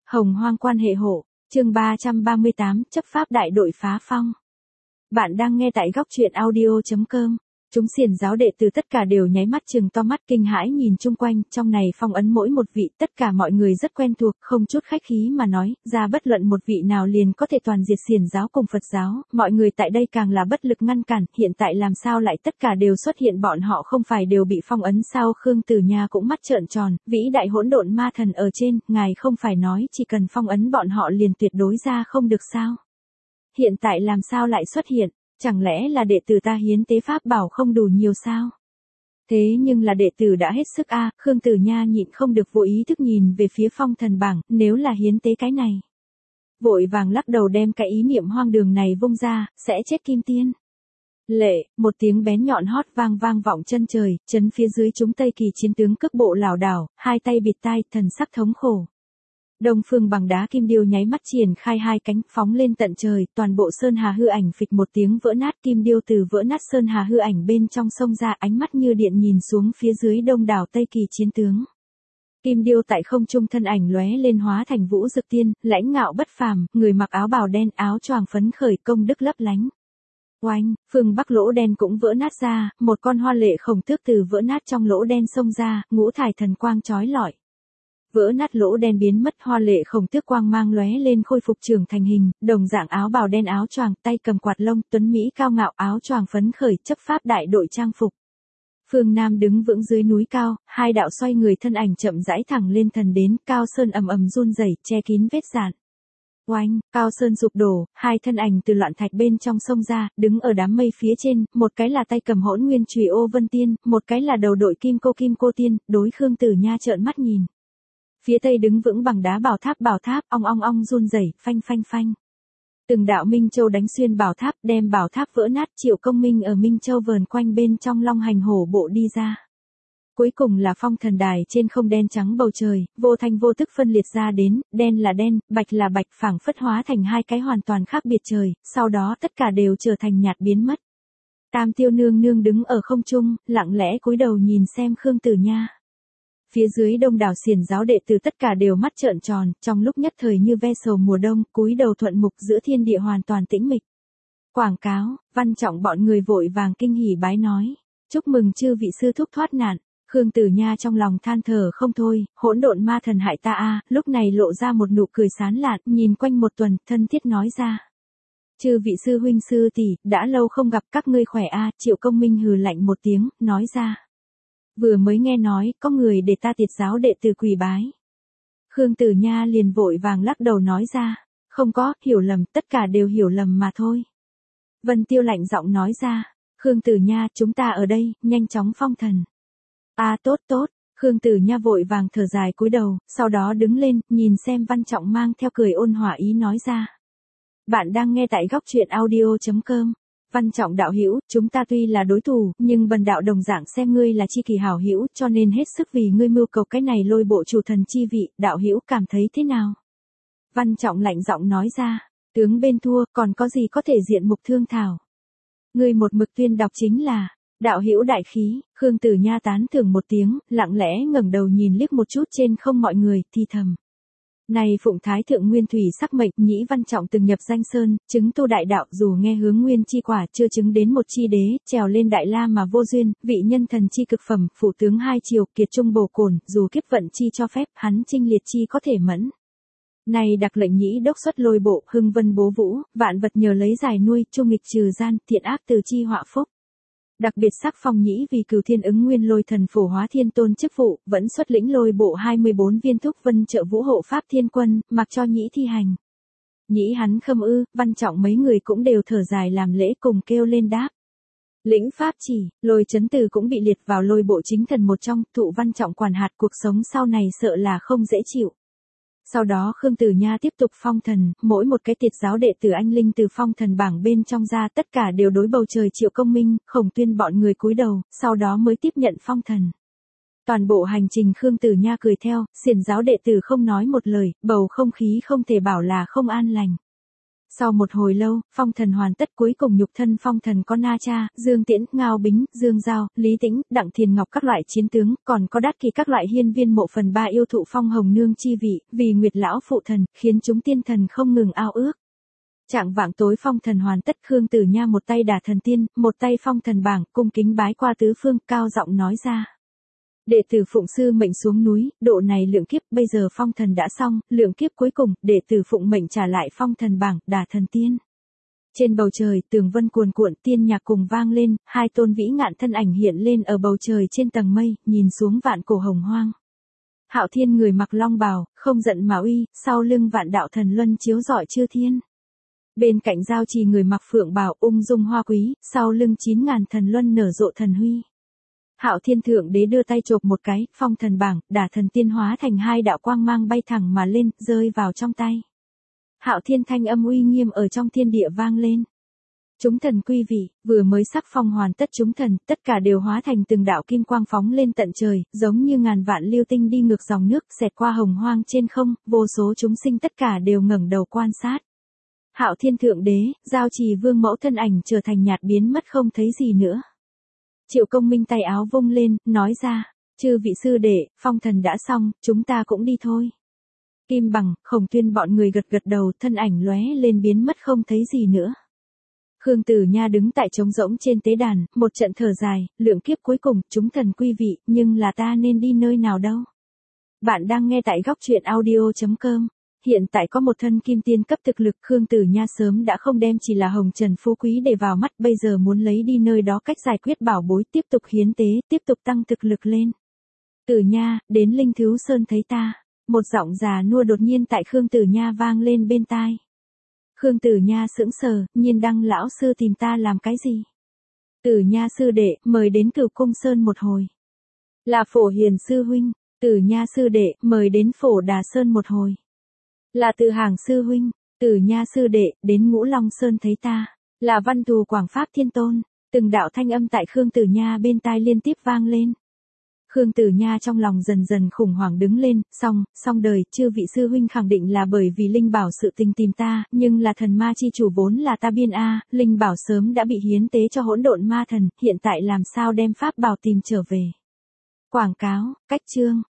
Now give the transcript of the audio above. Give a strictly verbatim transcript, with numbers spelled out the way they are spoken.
Hồng hoang quan hệ hộ, chương ba trăm ba mươi tám, chấp pháp đại đội phá phong. Bạn đang nghe tại góc truyện audio.com. Chúng xiển giáo đệ tử tất cả đều nháy mắt trừng to mắt kinh hãi nhìn chung quanh, trong này phong ấn mỗi một vị, tất cả mọi người rất quen thuộc, không chút khách khí mà nói, ra bất luận một vị nào liền có thể toàn diệt xiển giáo cùng Phật giáo, mọi người tại đây càng là bất lực ngăn cản, hiện tại làm sao lại tất cả đều xuất hiện, bọn họ không phải đều bị phong ấn sao? Khương Tử Nha cũng mắt trợn tròn, vĩ đại hỗn độn ma thần ở trên, ngài không phải nói chỉ cần phong ấn bọn họ liền tuyệt đối ra không được sao? Hiện tại làm sao lại xuất hiện? Chẳng lẽ là đệ tử ta hiến tế pháp bảo không đủ nhiều sao? Thế nhưng là đệ tử đã hết sức a, à, Khương Tử Nha nhịn không được vô ý thức nhìn về phía phong thần bảng, nếu là hiến tế cái này. Vội vàng lắc đầu đem cái ý niệm hoang đường này vung ra, sẽ chết kim tiên. Lệ, một tiếng bén nhọn hót vang vang vọng chân trời, chấn phía dưới chúng Tây Kỳ chiến tướng cước bộ lảo đảo, hai tay bịt tai, thần sắc thống khổ. Đông Phương Bằng Đá Kim Điêu nháy mắt triển khai hai cánh phóng lên tận trời, toàn bộ sơn hà hư ảnh phịch một tiếng vỡ nát, Kim Điêu từ vỡ nát sơn hà hư ảnh bên trong sông ra, ánh mắt như điện nhìn xuống phía dưới đông đảo Tây Kỳ chiến tướng. Kim Điêu tại không trung thân ảnh lóe lên hóa thành Vũ Dực Tiên, lãnh ngạo bất phàm, người mặc áo bào đen, áo choàng phấn khởi, công đức lấp lánh. Oanh, phương Bắc lỗ đen cũng vỡ nát ra, một con hoa lệ khổng tước từ vỡ nát trong lỗ đen xông ra, ngũ thải thần quang chói lọi. Vỡ nát lỗ đen biến mất, hoa lệ khổng tước quang mang lóe lên khôi phục trưởng thành hình, đồng dạng áo bào đen áo choàng, tay cầm quạt lông, tuấn mỹ cao ngạo, áo choàng phấn khởi, chấp pháp đại đội trang phục. Phương Nam đứng vững dưới núi cao, hai đạo xoay người thân ảnh chậm rãi thẳng lên thần đến, cao sơn ầm ầm run rẩy, che kín vết dạn. Oanh, cao sơn sụp đổ, hai thân ảnh từ loạn thạch bên trong sông ra, đứng ở đám mây phía trên, một cái là tay cầm hỗn nguyên chùy Ô Vân Tiên, một cái là đầu đội kim cô kim cô tiên, đối Khương Tử Nha trợn mắt nhìn. Phía tây đứng vững bằng đá bảo tháp, bảo tháp ong ong ong run rẩy, phanh phanh phanh. Từng đạo Minh Châu đánh xuyên bảo tháp, đem bảo tháp vỡ nát, Triệu Công Minh ở Minh Châu vờn quanh bên trong long hành hổ bộ đi ra. Cuối cùng là phong thần đài trên không, đen trắng bầu trời, vô thanh vô tức phân liệt ra đến, đen là đen, bạch là bạch, phảng phất hóa thành hai cái hoàn toàn khác biệt trời, sau đó tất cả đều trở thành nhạt biến mất. Tam Tiêu nương nương đứng ở không trung, lặng lẽ cúi đầu nhìn xem Khương Tử Nha. Phía dưới đông đảo xiển giáo đệ tử tất cả đều mắt trợn tròn, trong lúc nhất thời như ve sầu mùa đông, cúi đầu thuận mục, giữa thiên địa hoàn toàn tĩnh mịch. Quảng cáo, Văn Trọng bọn người vội vàng kinh hỉ bái nói, chúc mừng chư vị sư thúc thoát nạn. Khương Tử Nha trong lòng than thở không thôi, hỗn độn ma thần hại ta a, lúc này lộ ra một nụ cười sán lạn, nhìn quanh một tuần, thân thiết nói ra. Chư vị sư huynh sư tỷ, đã lâu không gặp, các ngươi khỏe a, Triệu Công Minh hừ lạnh một tiếng, nói ra. Vừa mới nghe nói, có người để ta tiệt giáo đệ tử quỳ bái. Khương Tử Nha liền vội vàng lắc đầu nói ra, không có, hiểu lầm, tất cả đều hiểu lầm mà thôi. Vân Tiêu lạnh giọng nói ra, Khương Tử Nha, chúng ta ở đây, nhanh chóng phong thần. À tốt tốt, Khương Tử Nha vội vàng thở dài cúi đầu, sau đó đứng lên, nhìn xem Văn Trọng mang theo cười ôn hòa ý nói ra. Bạn đang nghe tại góc truyện audio.com. Văn Trọng đạo hữu, chúng ta tuy là đối thủ, nhưng bần đạo đồng dạng xem ngươi là chi kỳ hảo hữu, cho nên hết sức vì ngươi mưu cầu cái này lôi bộ chủ thần chi vị, đạo hữu cảm thấy thế nào? Văn Trọng lạnh giọng nói ra, tướng bên thua, còn có gì có thể diện mục thương thảo? Ngươi một mực tuyên đọc chính là đạo hữu đại khí. Khương Tử Nha tán thưởng một tiếng, lặng lẽ ngẩng đầu nhìn liếc một chút trên không mọi người, thì thầm. Này Phụng Thái Thượng Nguyên Thủy sắc mệnh, Nhĩ Văn Trọng từng nhập danh sơn, chứng tu đại đạo, dù nghe hướng nguyên chi quả, chưa chứng đến một chi đế, trèo lên đại la mà vô duyên, vị nhân thần chi cực phẩm, phụ tướng hai triều, kiệt trung bổ cồn, dù kiếp vận chi cho phép, hắn trinh liệt chi có thể mẫn. Này đặc lệnh Nhĩ đốc xuất lôi bộ, hưng vân bố vũ, vạn vật nhờ lấy giải nuôi, trung nghịch trừ gian, thiện ác từ chi họa phúc. Đặc biệt sắc phong Nhĩ vì Cửu Thiên ứng nguyên lôi thần phổ hóa thiên tôn chức vụ, vẫn xuất lĩnh lôi bộ hai mươi bốn viên thúc vân trợ vũ hộ pháp thiên quân, mặc cho Nhĩ thi hành. Nhĩ hắn khâm ư, Văn Trọng mấy người cũng đều thở dài làm lễ cùng kêu lên đáp. Lĩnh pháp chỉ, lôi chấn từ cũng bị liệt vào lôi bộ chính thần một trong, thụ Văn Trọng quản hạt, cuộc sống sau này sợ là không dễ chịu. Sau đó Khương Tử Nha tiếp tục phong thần, mỗi một cái tiệt giáo đệ tử anh linh từ phong thần bảng bên trong ra, tất cả đều đối bầu trời Triệu Công Minh, Khổng Tuyên bọn người cúi đầu, sau đó mới tiếp nhận phong thần. Toàn bộ hành trình Khương Tử Nha cười theo, xiển giáo đệ tử không nói một lời, bầu không khí không thể bảo là không an lành. Sau một hồi lâu, phong thần hoàn tất, cuối cùng nhục thân phong thần có Na Cha, Dương Tiễn, Ngao Bính, Dương Giao, Lý Tĩnh, Đặng Thiền Ngọc các loại chiến tướng, còn có đát kỳ các loại hiên viên mộ phần ba yêu thụ phong hồng nương chi vị, vì Nguyệt lão phụ thần, khiến chúng tiên thần không ngừng ao ước. Trạng vạng tối phong thần hoàn tất, Khương Tử Nha một tay đả thần tiên, một tay phong thần bảng, cung kính bái qua tứ phương, cao giọng nói ra. Đệ tử phụng sư mệnh xuống núi, độ này lượng kiếp, bây giờ phong thần đã xong, lượng kiếp cuối cùng, đệ tử phụng mệnh trả lại phong thần bảng, đả thần tiên. Trên bầu trời, tường vân cuồn cuộn, tiên nhạc cùng vang lên, hai tôn vĩ ngạn thân ảnh hiện lên ở bầu trời trên tầng mây, nhìn xuống vạn cổ hồng hoang. Hạo Thiên người mặc long bào, không giận mà uy, sau lưng vạn đạo thần luân chiếu rọi chư thiên. Bên cạnh Giao Trì người mặc phượng bào, ung dung hoa quý, sau lưng chín ngàn thần luân nở rộ thần huy. Hạo Thiên thượng đế đưa tay chộp một cái, phong thần bảng, đả thần tiên hóa thành hai đạo quang mang bay thẳng mà lên, rơi vào trong tay. Hạo Thiên thanh âm uy nghiêm ở trong thiên địa vang lên. Chúng thần quy vị, vừa mới sắc phong hoàn tất chúng thần, tất cả đều hóa thành từng đạo kim quang phóng lên tận trời, giống như ngàn vạn lưu tinh đi ngược dòng nước, xẹt qua hồng hoang trên không, vô số chúng sinh tất cả đều ngẩng đầu quan sát. Hạo Thiên thượng đế, Giao Trì vương mẫu thân ảnh trở thành nhạt biến mất không thấy gì nữa. Triệu Công Minh tay áo vung lên, nói ra, chư vị sư đệ, phong thần đã xong, chúng ta cũng đi thôi. Kim Bằng, Khổng Tuyên bọn người gật gật đầu, thân ảnh lóe lên biến mất không thấy gì nữa. Khương Tử Nha đứng tại trống rỗng trên tế đàn, một trận thở dài, lượng kiếp cuối cùng, chúng thần quy vị, nhưng là ta nên đi nơi nào đâu? Bạn đang nghe tại góc truyện audio chấm com. Hiện tại có một thân kim tiên cấp thực lực, Khương Tử Nha sớm đã không đem chỉ là hồng trần phú quý để vào mắt, bây giờ muốn lấy đi nơi đó cách giải quyết bảo bối, tiếp tục hiến tế, tiếp tục tăng thực lực lên. Tử Nha, đến Linh Thứu Sơn thấy ta. Một giọng già nua đột nhiên tại Khương Tử Nha vang lên bên tai. Khương Tử Nha sững sờ, Nhiên Đăng lão sư tìm ta làm cái gì? Tử Nha sư đệ, mời đến Cửu Cung Sơn một hồi. Là Phổ Hiền sư huynh. Tử Nha sư đệ, mời đến Phổ Đà Sơn một hồi. Là Từ Hàng sư huynh. Tử Nha sư đệ, đến Ngũ Long Sơn thấy ta. Là Văn Thù Quảng Pháp Thiên Tôn. Từng đạo thanh âm tại Khương Tử Nha bên tai liên tiếp vang lên. Khương Tử Nha trong lòng dần dần khủng hoảng đứng lên, xong, xong đời, chư vị sư huynh khẳng định là bởi vì Linh Bảo sự tình tìm ta, nhưng là thần ma chi chủ vốn là ta biên a, Linh Bảo sớm đã bị hiến tế cho hỗn độn ma thần, hiện tại làm sao đem pháp bảo tìm trở về. Quảng cáo, cách chương.